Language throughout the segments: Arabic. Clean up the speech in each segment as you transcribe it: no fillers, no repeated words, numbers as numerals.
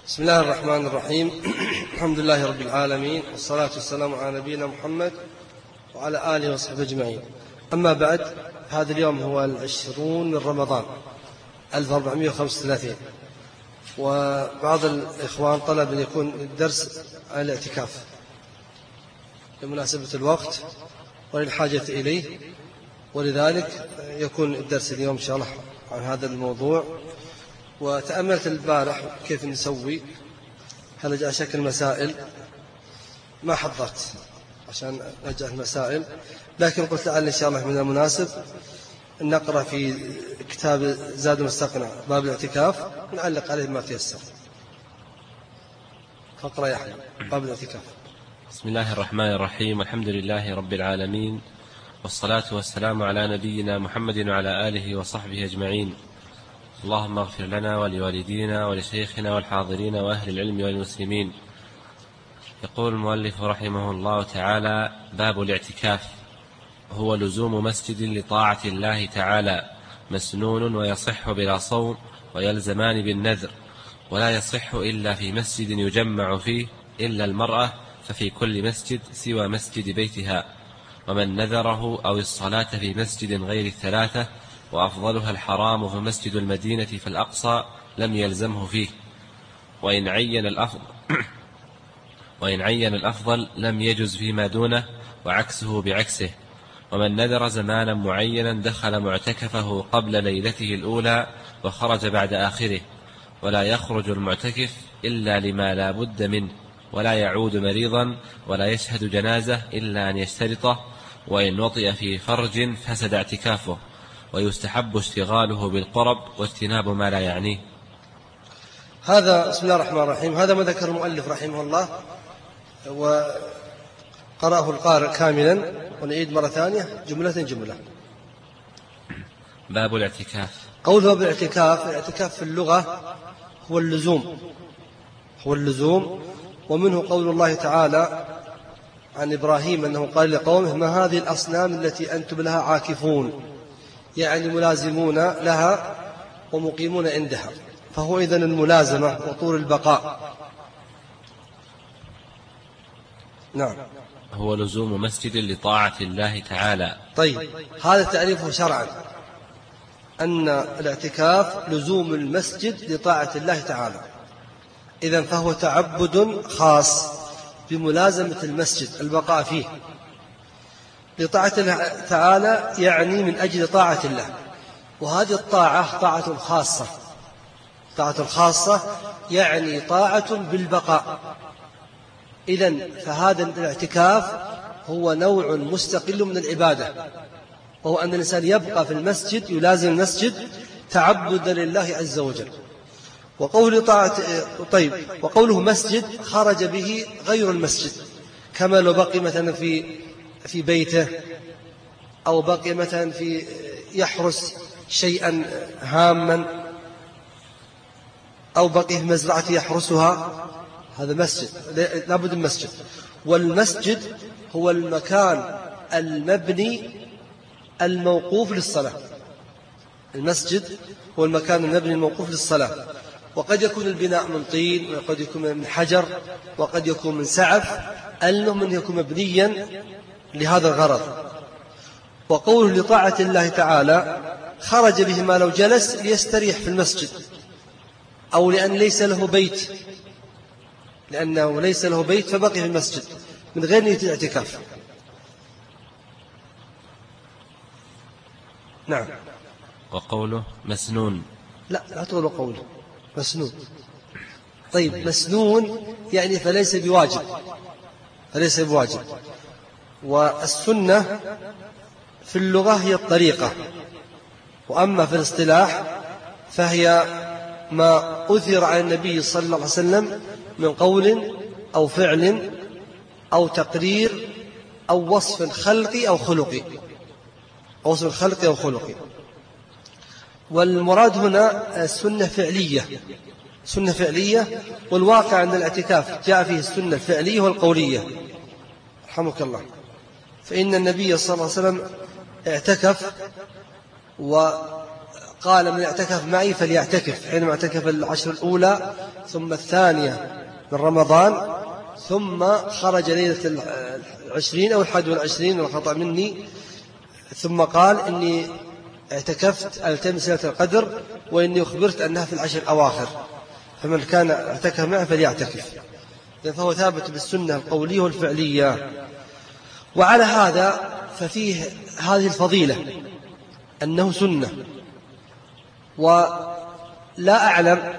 بسم الله الرحمن الرحيم. الحمد لله رب العالمين، والصلاة والسلام على نبينا محمد وعلى آله وصحبه أجمعين. أما بعد، هذا اليوم هو 20 من رمضان 1435، وبعض الإخوان طلب أن يكون الدرس عن الاعتكاف لمناسبة الوقت وللحاجة إليه، ولذلك يكون الدرس اليوم إن شاء الله عن هذا الموضوع. وتأملت البارح كيف نسوي، هل جاء شكل مسائل، ما حضرت عشان نجأ المسائل، لكن قلت لعل إن شاء الله من المناسب أن نقرأ في كتاب زاد المستقنع باب الاعتكاف ونعلق عليه ما تيسر. فاقرأ يا أحمد باب الاعتكاف. بسم الله الرحمن الرحيم، والحمد لله رب العالمين، والصلاة والسلام على نبينا محمد وعلى آله وصحبه أجمعين. اللهم اغفر لنا ولوالدينا ولشيخنا والحاضرين وأهل العلم والمسلمين. يقول المؤلف رحمه الله تعالى: باب الاعتكاف. هو لزوم مسجد لطاعة الله تعالى، مسنون ويصح بلا صوم، ويلزمان بالنذر، ولا يصح إلا في مسجد يجمع فيه إلا المرأة، ففي كل مسجد سوى مسجد بيتها، ومن نذره أو الصلاة في مسجد غير الثلاثة وأفضلها الحرام في مسجد المدينة فالأقصى لم يلزمه فيه، وإن عين الأفضل لم يجز فيما دونه، وعكسه بعكسه. ومن نذر زمانا معينا دخل معتكفه قبل ليلته الأولى وخرج بعد آخره، ولا يخرج المعتكف إلا لما لا بد منه، ولا يعود مريضا، ولا يشهد جنازة إلا أن يشترطه، وإن وطئ في فرج فسد اعتكافه، ويستحب اشتغاله بالقرب واجتناب ما لا يعنيه. هذا بسم الله الرحمن الرحيم، هذا ما ذكر المؤلف رحمه الله، وقرأه القارئ كاملا، ونعيد مرة ثانية جملة. باب الاعتكاف. قوله بالاعتكاف، الاعتكاف في اللغة هو اللزوم، ومنه قول الله تعالى عن إبراهيم أنه قال لقومه: ما هذه الأصنام التي أنتم لها عاكفون، يعني ملازمون لها ومقيمون عندها، فهو إذن الملازمة وطول البقاء. نعم. هو لزوم مسجد لطاعة الله تعالى. طيب، هذا تعريفه شرعا، أن الاعتكاف لزوم المسجد لطاعة الله تعالى، إذن فهو تعبد خاص بملازمة المسجد، البقاء فيه لطاعة الله تعالى، يعني من أجل طاعة الله، وهذه الطاعة طاعة خاصة، يعني طاعة بالبقاء. إذن فهذا الاعتكاف هو نوع مستقل من العبادة، وهو أن الإنسان يبقى في المسجد، يلازم المسجد تعبدا لله عز وجل. وقوله مسجد خرج به غير المسجد، كما لو بقي مثلا في بيته، أو بقي مثلا يحرس شيئا هاما، أو بقي في مزرعة يحرسها، هذا مسجد، لابد من مسجد. والمسجد هو المكان المبني الموقوف للصلاة. المسجد هو المكان المبني الموقوف للصلاة، وقد يكون البناء من طين، وقد يكون من حجر، وقد يكون من سعف، المهم أن يكون مبنيا لهذا الغرض. وقوله لطاعة الله تعالى خرج به ما لو جلس ليستريح في المسجد، أو لأنه ليس له بيت فبقي في المسجد من غير نية الاعتكاف. نعم. وقوله مسنون. لا تقولوا قوله مسنون. طيب، مسنون يعني فليس بواجب. والسنة في اللغة هي الطريقة، وأما في الاصطلاح فهي ما أثر عن النبي صلى الله عليه وسلم من قول أو فعل أو تقرير أو وصف خلقي أو خلقي. والمراد هنا سنة فعلية، والواقع أن الاعتكاف جاء فيه السنة الفعلية والقولية، رحمك الله. فإن النبي صلى الله عليه وسلم اعتكف، قال من اعتكف معي فليعتكف حينما اعتكف العشر الأولى ثم الثانية من رمضان، ثم خرج ليلة 20 أو 21 والخطأ مني، ثم قال إني اعتكفت التمس ليلة القدر وإني أخبرت أنها في العشر الأواخر، فمن كان اعتكف معه فليعتكف. فهو ثابت بالسنة القولية والفعلية. وعلى هذا ففيه هذه الفضيلة أنه سنة. ولا أعلم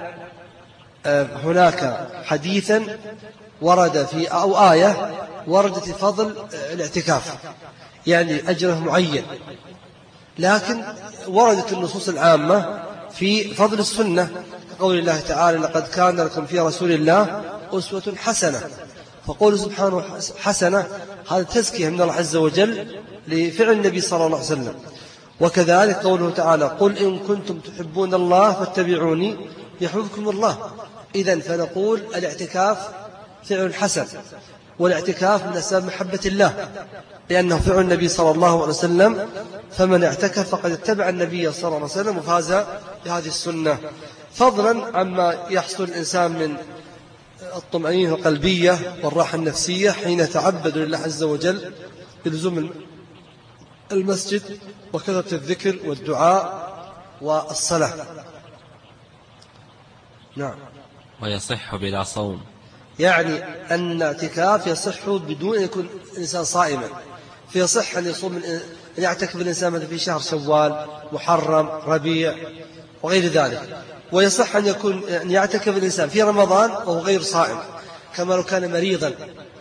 هناك حديثا ورد في أو آية وردت في فضل الاعتكاف، يعني أجره معين، لكن وردت النصوص العامة في فضل السنة، قول الله تعالى لقد كان لكم في رسول الله أسوة حسنة. فقول سبحانه حسنة هذا تزكية من الله عز وجل لفعل النبي صلى الله عليه وسلم. وكذلك قوله تعالى قل إن كنتم تحبون الله فاتبعوني يحببكم الله. إذن فنقول الاعتكاف فعل حسن، والاعتكاف من أسباب محبة الله لأنه فعل النبي صلى الله عليه وسلم، فمن اعتكف فقد اتبع النبي صلى الله عليه وسلم وفاز بهذه السنة، فضلا عما يحصل الإنسان من الطمأنينة القلبية والراحة النفسية حين يتعبد لله عز وجل بلزوم المسجد وكثرة الذكر والدعاء والصلاة. نعم. ويصح بلا صوم، يعني أن الاعتكاف يصح بدون أن يكون الإنسان صائما، فيصح أن يصوم أن يعتكف الإنسان مثلا في شهر شوال محرم ربيع وغير ذلك، ويصح أن يعتكف الإنسان في رمضان وهو غير صائم، كما لو كان مريضا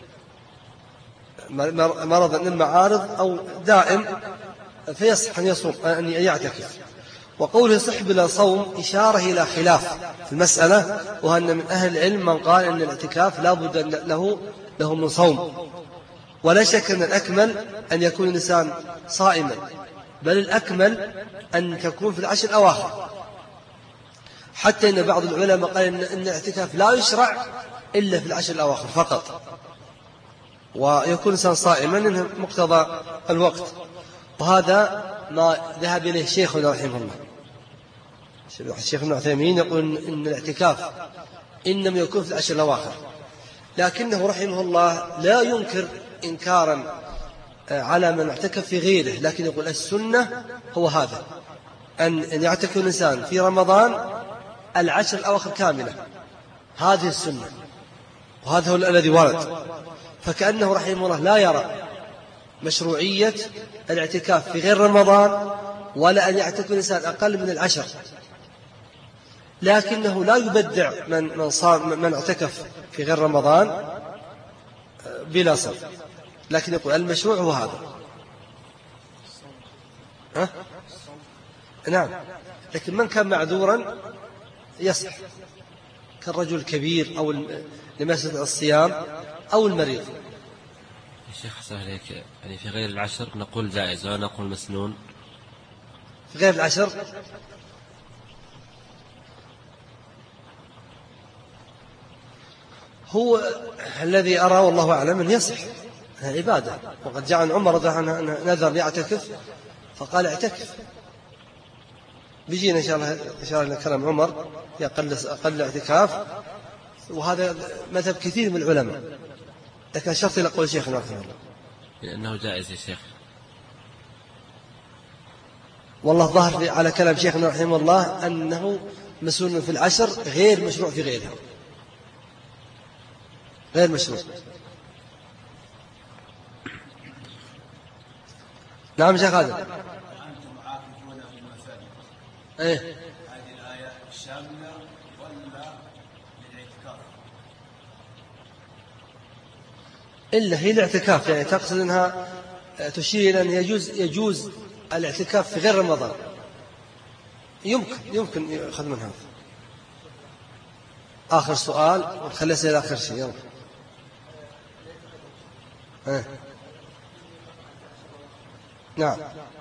مرضا من المعارض أو دائم فيصح أن يصوم أن يعتكف. وقوله يصح بلا صوم إشارة إلى خلاف في المسألة، وأن من أهل العلم من قال أن الاعتكاف لا بد له من صوم، ولا شك أن الأكمل أن يكون الإنسان صائما، بل الأكمل أن تكون في العشر الأواخر، حتى إن بعض العلماء قال أن الاعتكاف لا يشرع إلا في العشر الأواخر فقط، ويكون الإنسان صائما إنه مقتضى الوقت. وهذا ما ذهب إليه شيخنا رحمه الله، الشيخ ابن عثيمين يقول إن الاعتكاف إنما يكون في العشر الأواخر، لكنه رحمه الله لا ينكر إنكارا على من اعتكف في غيره، لكن يقول السنة هو هذا، أن يعتكف الإنسان في رمضان العشر الأواخر كاملة، هذه السنة، وهذا هو الذي ورد. فكأنه رحمه الله لا يرى مشروعية الاعتكاف في غير رمضان، ولا أن يعتكف الإنسان أقل من العشر، لكنه لا يبدع من اعتكف في غير رمضان بلا صوم، لكن يقول المشروع هو هذا. نعم، لكن من كان معذورا يصح، كالرجل الكبير أو لمسجد الصيام أو المريض. الشيخ حسن عليك، يعني في غير العشر نقول جائز ولا نقول مسنون؟ في غير العشر هو الذي أرى والله أعلم أن يصح عبادة. وقد جاء عن عمر رضي الله عنه نذر يعتكف فقال اعتكف. بيجينا إن شاء الله كلام عمر أقل اعتكاف، وهذا مذهب كثير من العلماء، لكن شرط إلى قول شيخنا رحمه الله لأنه جائز يا شيخ. والله ظاهر على كلام شيخنا رحمه الله أنه مسنون في العشر غير مشروع في غيرها، غير مشروع. نعم شيخ هذا. أنتم عاكفون في المساجد. إيه. هذه الآية شاملة ولا للاعتكاف؟ إلا هي الاعتكاف، يعني تقصد أنها تشير أن يجوز الاعتكاف في غير رمضان. يمكن يأخذ من هذا. آخر سؤال ونخليه إلى آخر شيء. يلا. نعم.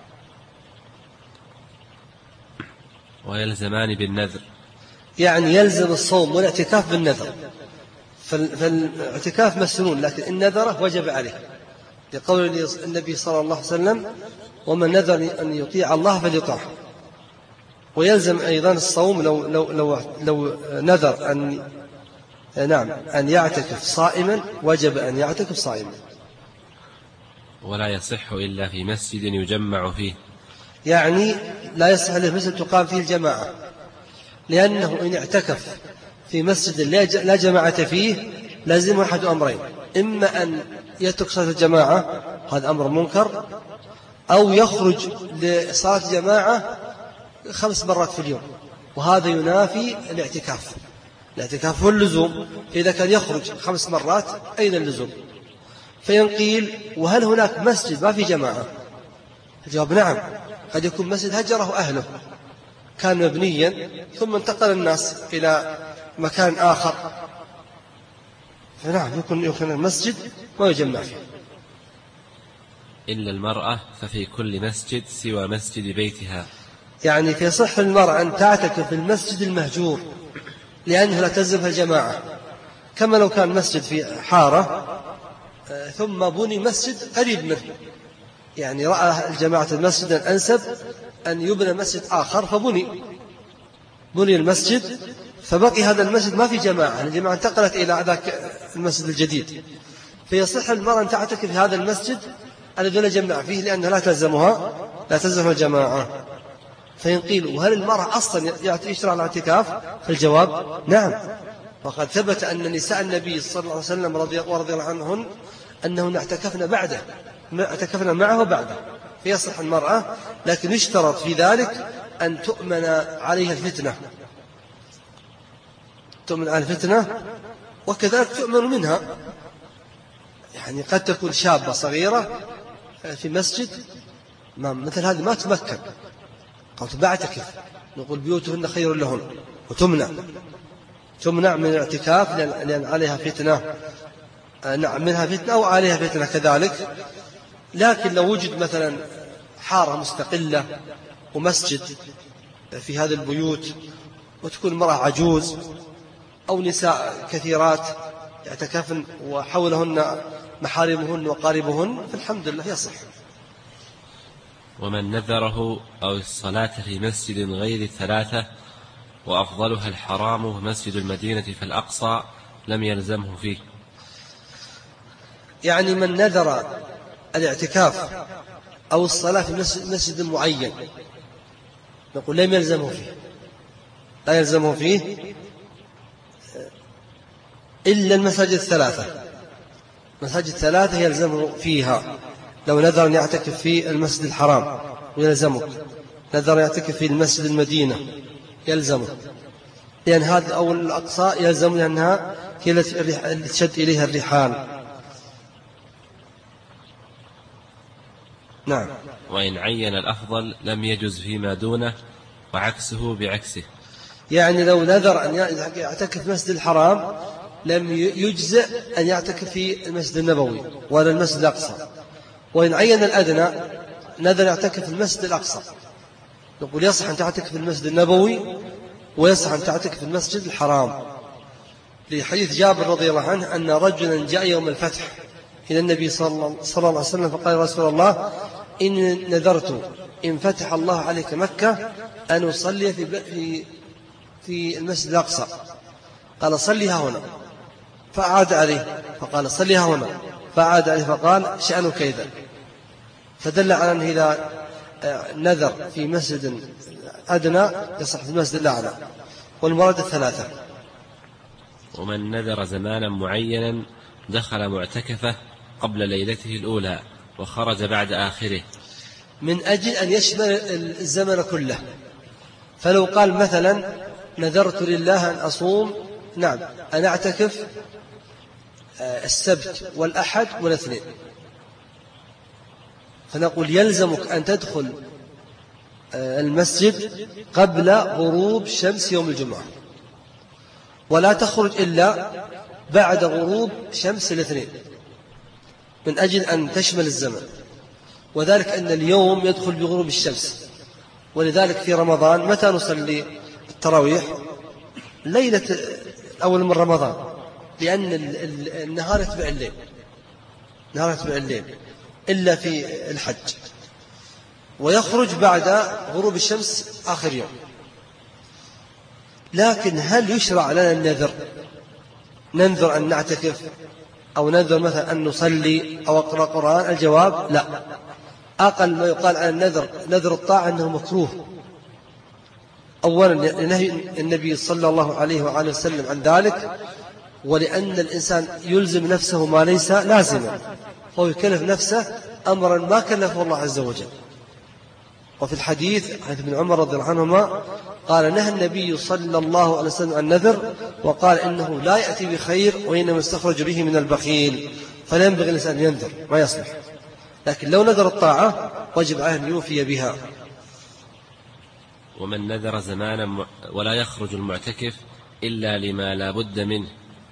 ويلزمان بالنذر، يعني يلزم الصوم والاعتكاف بالنذر، فالاعتكاف مسنون، لكن إن نذره وجب عليه، لقول النبي صلى الله عليه وسلم ومن نذر أن يطيع الله فليطعه. ويلزم أيضا الصوم لو نذر أن يعتكف صائما وجب أن يعتكف صائما. ولا يصح إلا في مسجد يجمع فيه، يعني لا يصح له مسجد تقام فيه الجماعة، لأنه إن اعتكف في مسجد لا جماعة فيه لازم أحد أمرين: إما أن يترك صلاة الجماعة، هذا أمر منكر، أو يخرج لصلاة الجماعة 5 مرات في اليوم، وهذا ينافي الاعتكاف. الاعتكاف هو اللزوم، فإذا كان يخرج 5 مرات أين اللزوم؟ فإن قيل: وهل هناك مسجد ما في جماعة؟ الجواب: نعم، قد يكون مسجد هجره أهله، كان مبنيا ثم انتقل الناس إلى مكان آخر، فنعم يكون المسجد ما يجمع فيه. إلا المرأة ففي كل مسجد سوى مسجد بيتها، يعني في صح المرأة أن تعتكف في المسجد المهجور، لأنه لا تلزمها الجماعة، كما لو كان مسجد في حارة ثم بني مسجد قريب منه، يعني رأى الجماعة المسجد الأنسب أن يبنى مسجد آخر فبني المسجد، فبقي هذا المسجد ما في جماعة، الجماعة انتقلت إلى ذاك المسجد الجديد، فيصح المرأة أن تعتكف في هذا المسجد الذي لا جمع فيه، لأنها لا تلزمها الجماعة. فإن قيل: وهل المرأة أصلا يشرع الاعتكاف؟ فالجواب: نعم، وقد ثبت أن نساء النبي صلى الله عليه وسلم رضي الله عنهن أنهن اعتكفنا معه بعده، فيصح المرأة، لكن يشترط في ذلك أن تؤمن عليها الفتنة، وكذلك تؤمن منها. يعني قد تكون شابة صغيرة في مسجد مثل هذه ما تمكن، قالت بعتكف، نقول: بيوتهن خير لهن، وتمنع من الاعتكاف لأن عليها فتنة، منها فتنة أو عليها فتنة كذلك. لكن لو وجد مثلا حارة مستقلة ومسجد في هذه البيوت، وتكون امرأة عجوز أو نساء كثيرات يعتكفن وحولهن محارمهن وقاربهن، فالحمد لله يصح. ومن نذره أو الصلاة في مسجد غير 3 وأفضلها الحرام مسجد المدينة فالأقصى لم يلزمه فيه. يعني من نذر الاعتكاف أو الصلاة في مسجد معين نقول لا يلزمه فيه إلا المساجد 3. مساجد 3 يلزمه فيها. لو نذر أن يعتكف في المسجد الحرام يلزمه، نذر يعتكف في المسجد المدينة يلزمه، لأن هذا أو الأقصى يلزم، لأنها هي التي تشد إليها الرحال. نعم. وإن عين الأفضل لم يجز فيما دونه وعكسه بعكسه. يعني لو نذر أن يعتكف في المسجد الحرام لم يجزئ أن يعتكف في المسجد النبوي ولا المسجد الأقصى. وإن عين الأدنى نذر يعتكف في المسجد الأقصى، نقول يصح أن تعتكف في المسجد النبوي ويصح أن تعتكف في المسجد الحرام، لحديث جابر رضي الله عنه أن رجلا جاء يوم الفتح إلى النبي صلى الله عليه وسلم فقال: يا رسول الله، إن نذرت إن فتح الله عليك مكة أن أصلي في المسجد الأقصى. قال: صليها هنا. فأعاد عليه فقال: صليها هنا. فأعاد عليه فقال: شأنك إذا. فدل على أنه إذا نذر في مسجد أدنى يصح في المسجد الأعلى، والمراد 3. ومن نذر زمانا معينا دخل معتكفه قبل ليلته الأولى وخرج بعد آخره، من أجل أن يشمل الزمن كله. فلو قال مثلا: نذرت لله أن أصوم، أن أعتكف السبت والأحد والاثنين، فنقول يلزمك أن تدخل المسجد قبل غروب شمس يوم الجمعة، ولا تخرج إلا بعد غروب شمس الاثنين، من أجل أن تشمل الزمن. وذلك أن اليوم يدخل بغروب الشمس، ولذلك في رمضان متى نصلي التراويح؟ ليلة أول من رمضان، لأن النهار يتبع الليل إلا في الحج، ويخرج بعد غروب الشمس آخر يوم. لكن هل يشرع لنا النذر؟ ننذر أن نعتكف أو ننذر مثلا أن نصلي أو أقرأ قرآن؟ الجواب لا. أقل ما يقال عن النذر نذر الطاعة أنه مكروه، أولا لنهي النبي صلى الله عليه وآله وسلم عن ذلك، ولأن الإنسان يلزم نفسه ما ليس لازما، فهو يكلف نفسه أمرا ما كلفه الله عز وجل. وفي الحديث حديث ابن عمر رضي الله عنهما قال نهى النبي صلى الله عليه وسلم عن النذر وقال إنه لا يأتي بخير وإنما يستخرج به من البخيل، فلا ينبغي الإنسان أن ينذر، ما يصلح. لكن لو نذر الطاعة وجب عليه أن يوفي بها. ومن نذر زمانا ولا يخرج المعتكف إلا لما لا بد منه،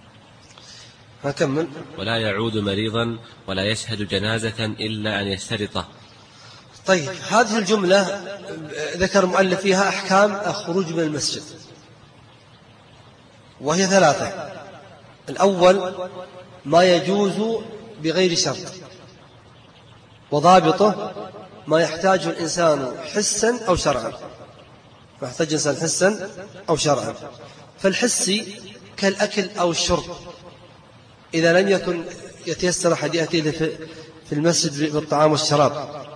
هكمل. ولا يعود مريضا ولا يشهد جنازة إلا أن يشترطه. طيب، هذه الجملة ذكر المؤلف فيها أحكام الخروج من المسجد، وهي ثلاثة. الأول ما يجوز بغير شرط، وضابطه ما يحتاج الإنسان حسا أو شرعا، ما يحتاج الإنسان حسا أو شرعا. فالحسي كالأكل أو الشرب إذا لم يكن يتيسر أحد يأتي في المسجد بالطعام والشراب،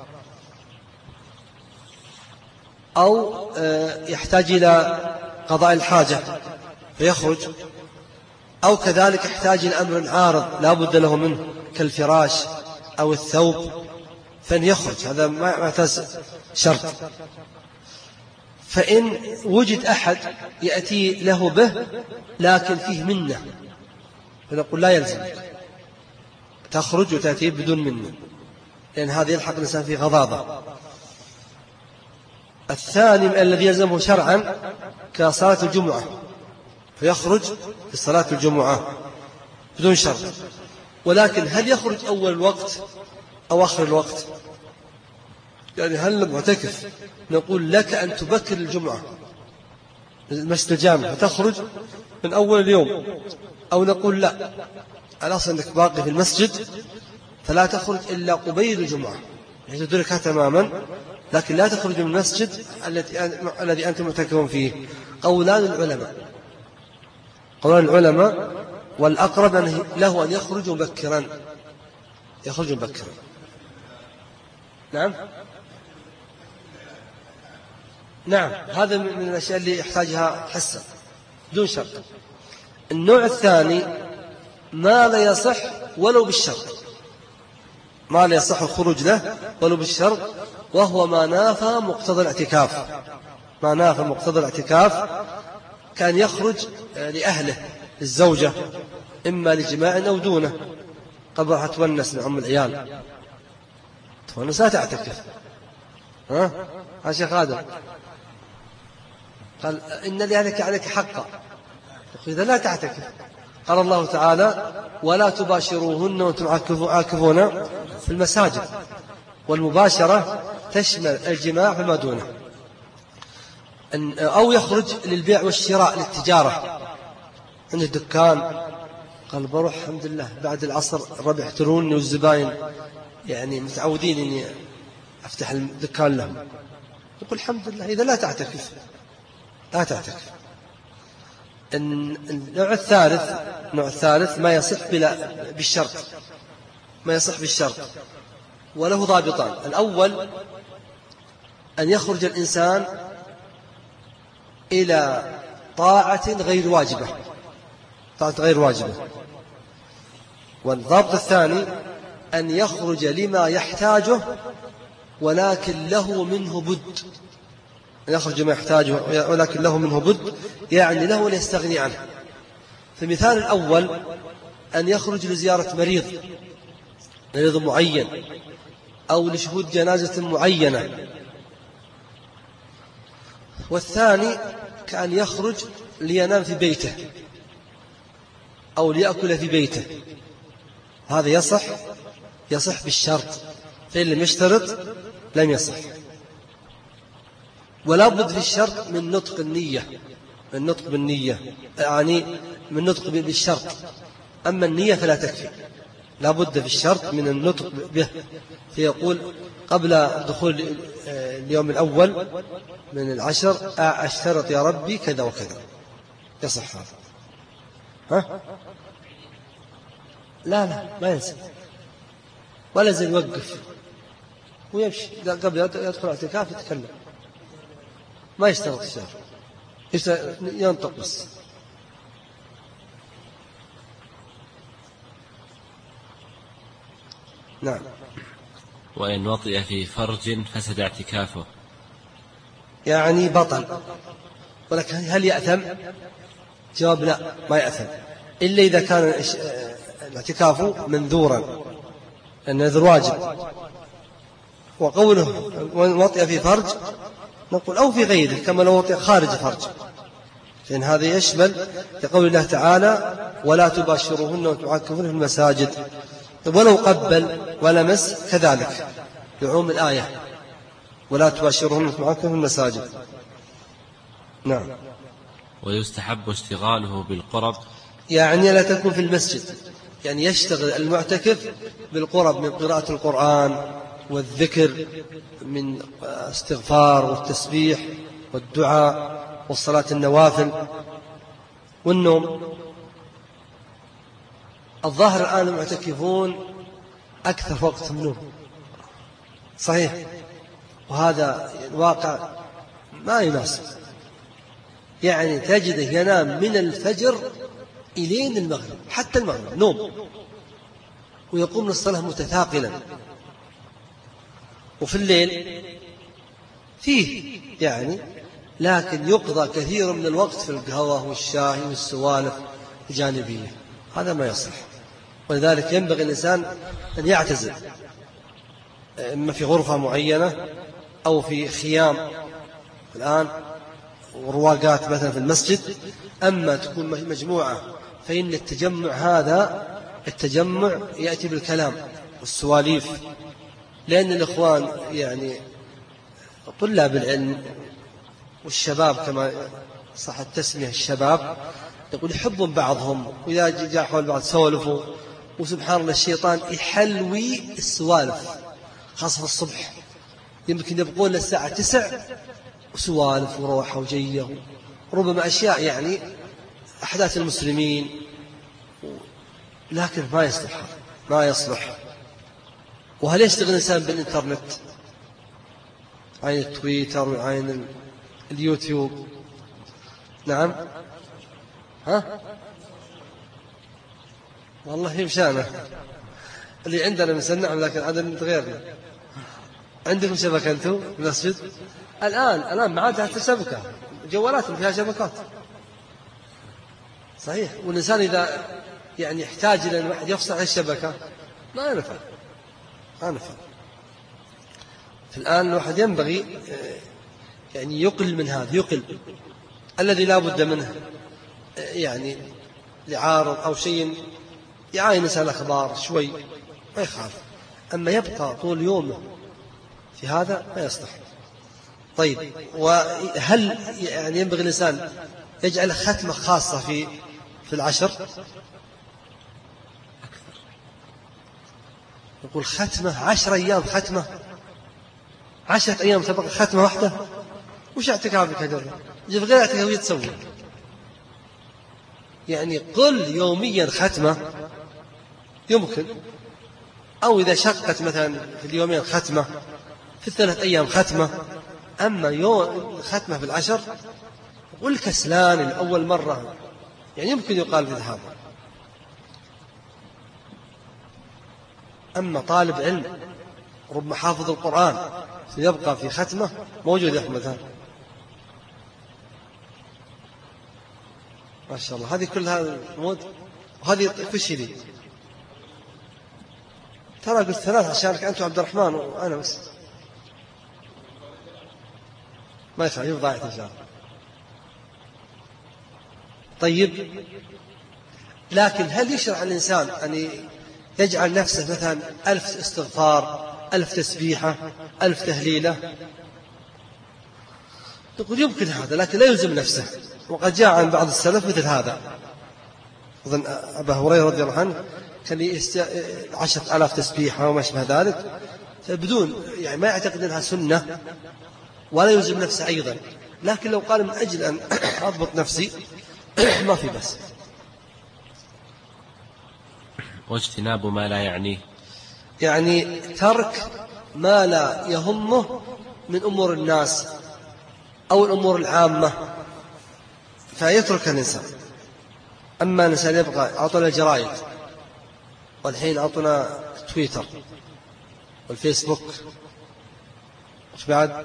أو يحتاج إلى قضاء الحاجة فيخرج، أو كذلك يحتاج إلى أمر عارض لا بد له منه كالفراش أو الثوب فإن يخرج، هذا ما يحتاج شرط. فإن وجد أحد يأتي له به لكن فيه منة فنقول لا يلزم تخرج وتأتي بدون منة، لأن هذا يلحق الإنسان في غضاضة. الثاني الذي يلزمه شرعا كصلاة الجمعة فيخرج في صلاة الجمعة بدون شرط. ولكن هل يخرج أول الوقت أو آخر الوقت؟ يعني هل المعتكف نقول لك أن تبكر الجمعة المسجد الجامع فتخرج من أول اليوم، أو نقول لا، الأصل أنك باقي في المسجد فلا تخرج إلا قبيل الجمعة يعني تدركها تماما، لكن لا تخرج من المسجد الذي أنت معتكف فيه. قولان العلماء والأقرب له أن يخرج مبكرا، يخرج مبكرا. نعم، هذا من الأشياء اللي يحتاجها حسا دون شرط. النوع الثاني ما لا يصح ولو بالشرط، ما لا يصح الخروج له ولو بالشرط، وهو ما نافى مقتضى الاعتكاف. ما نافى مقتضى الاعتكاف كان يخرج لأهله الزوجة إما لجماع أو دونه، قبل راح تونس مع أم العيال، تونس لا تعتكف. ها شيخ آدم قال إن لأهلك عليك حقا، إذا لا تعتكف. قال الله تعالى ولا تباشروهن وانتم عاكفون في المساجد، والمباشرة تشمل الجماع فما دونه. أو يخرج للبيع والشراء للتجارة، عنده دكان قال بروح الحمد لله بعد العصر الربع يحتروني والزباين يعني متعودين إني أفتح الدكان لهم، يقول الحمد لله. إذا لا تعتكف لا تعتكف. النوع الثالث ما يصح بالشرط، ما يصح بالشرط وله ضابطان. الأول أن يخرج الإنسان إلى طاعة غير واجبة، طاعة غير واجبة. والضابط الثاني أن يخرج لما يحتاجه ولكن له منه بد، أن يخرج ما يحتاجه ولكن له منه بد، يعني له لا يستغني عنه. فالمثال الأول أن يخرج لزيارة مريض معين أو لشهود جنازة معينة. والثاني كأن يخرج لينام في بيته أو ليأكل في بيته، هذا يصح بالشرط، فإن لم يشترط لم يصح. ولا بد في الشرط من نطق النية، من نطق بالنية، يعني من نطق بالشرط. أما النية فلا تكفي، لا بد في الشرط من النطق به، فيقول قبل دخول اليوم الأول من العشر أشترط يا ربي كذا وكذا، يصح هذا. ها؟ لا ما ينسى، ولا زين يوقف ويمشي قبل يدخل اعتكاف يتكلم، ما يشترط الشافعي، ينطق بس. نعم. وإن وطئ في فرج فسد اعتكافه، يعني بطل. ولكن هل يأثم؟ جواب لا، ما يأثم، إلا إذا كان الاعتكاف منذورا، لأن النذر واجب. وقوله وإن وطئ في فرج نقول أو في غيره، كما لو وطئ خارج فرج، لأن هذا يشمل لقول الله تعالى ولا تباشروهن وتعاكفون في المساجد، ولو قبل ولمس كذلك يعوم الآية ولا تباشروهن وتعاكفون في المساجد. نعم. ويستحب اشتغاله بالقرب، يعني لا تكون في المسجد، يعني يشتغل المعتكف بالقرب من قراءة القرآن والذكر، من استغفار والتسبيح والدعاء والصلاة النوافل والنوم. الظاهر الآن المعتكفون أكثر وقت النوم، صحيح، وهذا الواقع ما يناسب. يعني تجده ينام من الفجر إلين المغرب، حتى المغرب نوم، ويقوم للصلاة متثاقلا. وفي الليل فيه يعني، لكن يقضى كثير من الوقت في القهوة والشاي والسوالف الجانبية، هذا ما يصلح. ولذلك ينبغي الإنسان أن يعتزل، إما في غرفة معينة أو في خيام الآن ورواقات مثلا في المسجد. أما تكون مجموعة فإن التجمع هذا التجمع يأتي بالكلام والسواليف، لأن الإخوان يعني طلاب العلم والشباب كما صح التسمية الشباب، يقول يحبون بعضهم، وإذا جاء حول بعض سولفوا، وسبحان الله الشيطان يحلوي السوالف خاصة في الصبح، يمكن يبقون للساعة 9 وسوالف وروحة وجية، ربما أشياء يعني أحداث المسلمين، لكن ما يصلح. وهل يشتغل الإنسان بالإنترنت، عين التويتر وعين اليوتيوب؟ نعم. ها والله يمشانا اللي عندنا مسنع، لكن عدد غيرنا. عندكم شبكة أنتم في المسجد الآن ما عاد حتى شبكة، جوالات فيها شبكات، صحيح. والإنسان إذا يعني يحتاج إلى الواحد يفصل عن الشبكة ما ينفع. الآن الواحد ينبغي يعني يقل من هذا، يقل الذي لا بد منه، يعني لعارض أو شيء يعاين إنسان الأخبار شوي ما يخاف، أما يبقى طول يومه في هذا ما يصلح. طيب، وهل يعني ينبغي الإنسان يجعل ختمة خاصة في العشر؟ يقول ختمة 10 أيام، ختمة 10 أيام تبقى ختمة واحدة، وش اعتكافك هذا؟ يجب غير اعتكافية تسوي، يعني قل يوميا ختمة يمكن، أو إذا شقت مثلا في اليومين ختمة، في 3 أيام ختمة. أما يوم ختمة في العشر، والكسلان الأول مرة يعني يمكن يقال في هذا. أما طالب علم ربما حافظ القرآن سيبقى في ختمة موجود يا أحمد، ما شاء الله. هذه كلها موت، وهذه كل لي. ترى قلت 3 عشانك أنت عبد الرحمن وأنا بس، ما يخاف يفضح إن شاء الله. طيب، لكن هل يشرع الإنسان أن يجعل نفسه مثلا 1000 استغفار، 1000 تسبيحة، 1000 تهليلة؟ يقول يمكن هذا، لكن لا يلزم نفسه. وقد جاء عن بعض السلف مثل هذا، أظن أبا هريرة رضي الله عنه كان 10,000 تسبيحة وما شابه ذلك، فبدون يعني ما يعتقد أنها سنة ولا يلزم نفسه أيضا. لكن لو قال من أجل أن أضبط نفسي ما في بس. واجتناب ما لا يعنيه، يعني ترك ما لا يهمه من أمور الناس أو الأمور العامة فيترك الإنسان. أما الإنسان يبقى أعطنا الجرائد، والحين أعطنا تويتر والفيسبوك، وش بعد؟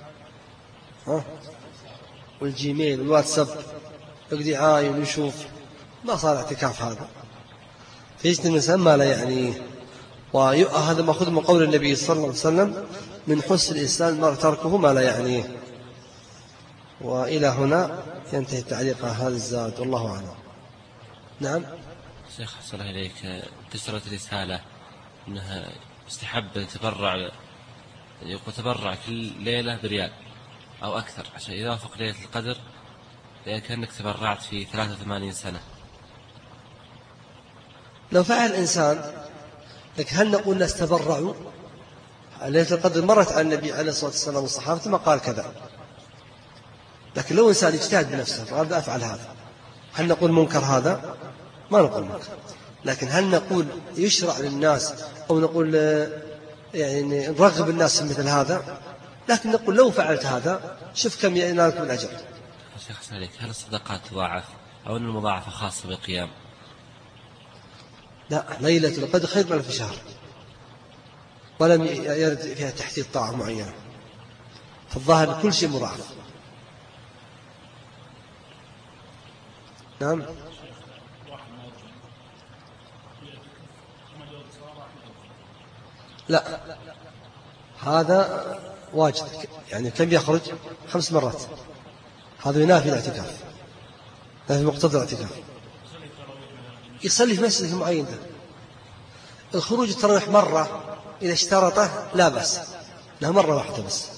والجيميل والواتساب، يقضي عاين ويشوف، ما صار اعتكاف هذا. فيجتنب الإنسان ما لا يعنيه. وهذا مأخوذ من قول النبي صلى الله عليه وسلم: من حسن الإسلام المرء تركه ما لا يعنيه. وإلى هنا ينتهي تعليق هذا الزاد، والله أعلم. نعم. شيخ أحسن الله إليك، كسرت رسالة أنها استحب تبرع كل ليلة بريال أو أكثر عشان إذا وافق ليلة القدر كأنك تبرعت في 83 سنة. لو فعل الإنسان، لكن هل نقول الناس تبرعوا؟ ليلة القدر مرت على النبي عليه الصلاة والسلام والصحابة ما قال كذا. لكن لو إنسان يجتهد بنفسه فقال أفعل هذا، هل نقول منكر هذا؟ ما نقول منكر. لكن هل نقول يشرع للناس أو نقول يعني نرغب الناس في مثل هذا؟ لكن نقول لو فعلت هذا شوف كم ينالك من أجر. شيخ أحسن عليك، هل الصدقات تضاعف أو أن المضاعفة خاصة بالقيام؟ لا، ليلة القدر خير من 1000 شهر، ولم يرد فيها تحديد طاعة معينة، فالظاهر كل شيء مضاعف. نعم. لا، هذا واجب، يعني كم يخرج 5 مرات، هذا ينافي الاعتكاف، ينافي مقتضى الاعتكاف. يصلي في مسجد معين. الخروج التراويح مرة إذا اشترطه لا بأس، له مرة واحدة بس.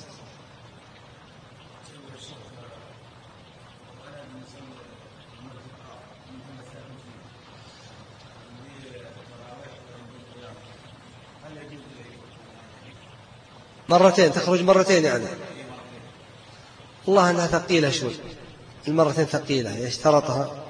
مرتين، تخرج مرتين يعني. والله أنها ثقيلة شوي، المرتين ثقيلة إذا اشترطها.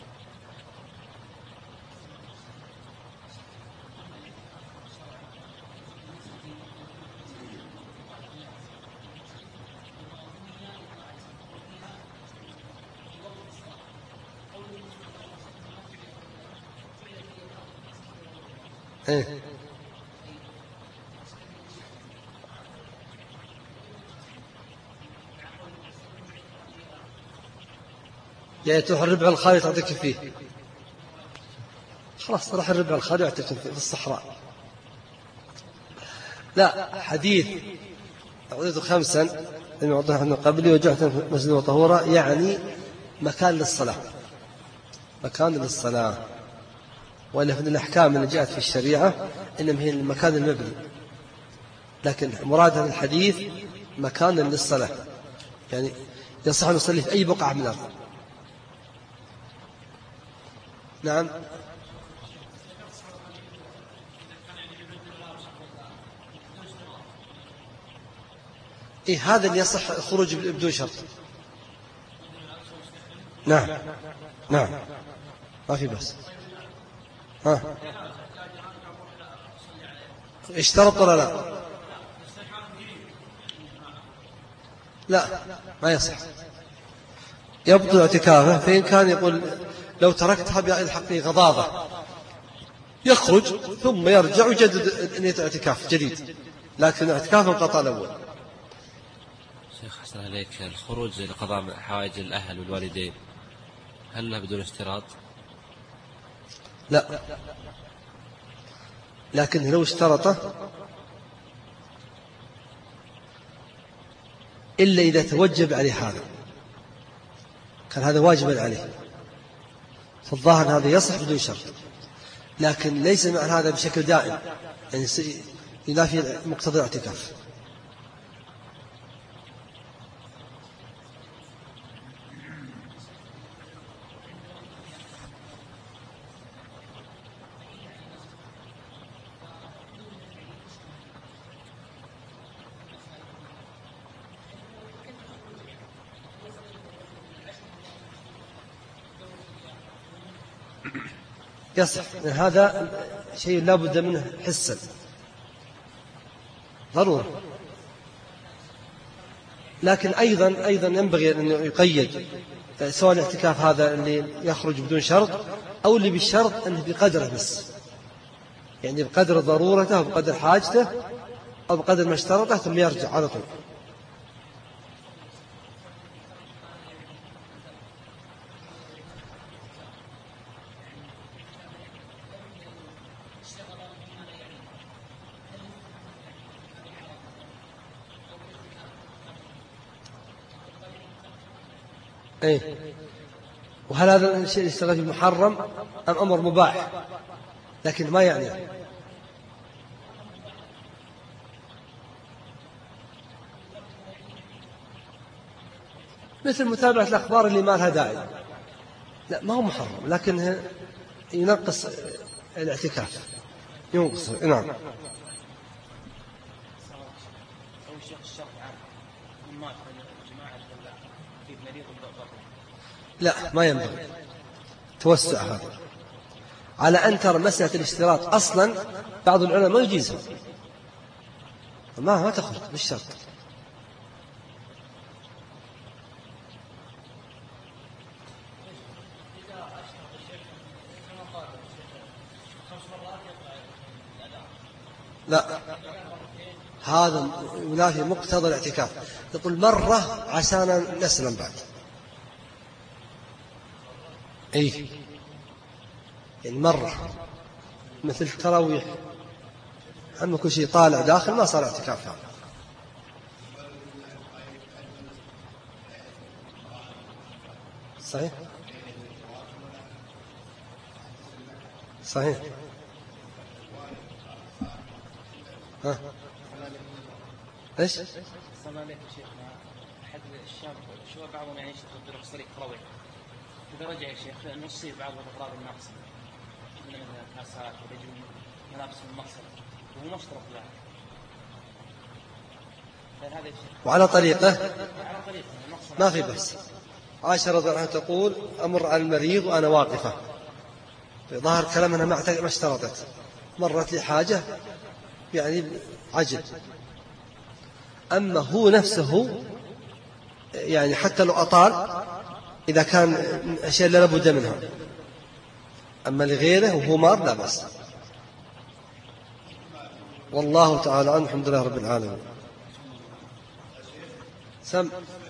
إيه؟ يعني تروح الربع الخالي تعتكف فيه، خلاص راح الربع الخالي يعتكف في الصحراء. لا، حديث أعطيت 5 لم يعطيها من قبلي وجعت مسجد وطهورا، يعني مكان للصلاة، مكان للصلاة. وإلا من الأحكام اللي جاءت في الشريعة إنما هي المكان المبني، لكن مراد هذا الحديث مكان للصلاة، يعني يصح أن نصلي في أي بقعة من الأرض. نعم. إيه، هذا اللي يصح الخروج بدون شرط. نعم نعم، ما في بس. اشترط ولا لا؟ لا، ما يصح، يبطل اعتكافه. فإن كان يقول لو تركتها بيلحقني غضاضة، يخرج ثم يرجع ويجدد نية اعتكاف جديد، لكن اعتكاف انقطع الأول. شيخ حسن عليك، الخروج لقضاء حوائج الأهل والوالدين هل له بدون اشتراط؟ لا، لكن لو اشترطه إلا إذا توجب عليه هذا، كان هذا واجبا عليه، فالظاهر هذا يصح بدون شرط، لكن ليس مع هذا بشكل دائم، يعني ينافي مقتضى الاعتكاف. يصح، هذا شيء لا بد منه حسا ضرورة. لكن أيضا ينبغي أن يقيد، سواء الاعتكاف هذا اللي يخرج بدون شرط أو اللي بالشرط أنه بقدره بس، يعني بقدر ضرورته وبقدر حاجته أو بقدر ما اشترطه ثم يرجع على طول. إيه؟ وهل هذا الشيء يشتغل في محرم أم أمر مباح؟ لكن ما يعني مثل متابعة الأخبار اللي ما لها داعي، لا ما هو محرم، لكن ينقص الاعتكاف، ينقص. نعم. لا ما ينبغي توسع هذا، على أن ترى مسألة الاشتراط أصلا بعض العلماء ما يجيزها، ما تخرج بالشرط. لا هذا ينافي مقتضى الاعتكاف، يقول مرة عشان نسلم بعد. أي يعني مرة مثل التراويح، أما كل شيء طالع داخل ما صار اعتكاف. هذا صحيح صحيح. ها ايش؟ صلى عليك يا شيخنا أحد الشاب شو بعضهم يعني يشتغل بطريق طريق روي، إذا رجع يا شيخ أنه يصير بعض الأغراض الناقصة من الكاسات ورجل ملابس المقصد وهو مشترك له، فهذا الشيء وعلى طريقة على طريقة ما في بس. عائشة رضي الله عنها تقول أمر على المريض وأنا واقفة، ظاهر كلامنا ما اشترطت، مرت لي حاجة يعني عجل. أما هو نفسه يعني حتى لو أطال إذا كان أشياء لا بد منها، أما لغيره وهو مار لا بأس. والله تعالى عنه. الحمد لله رب العالمين. سم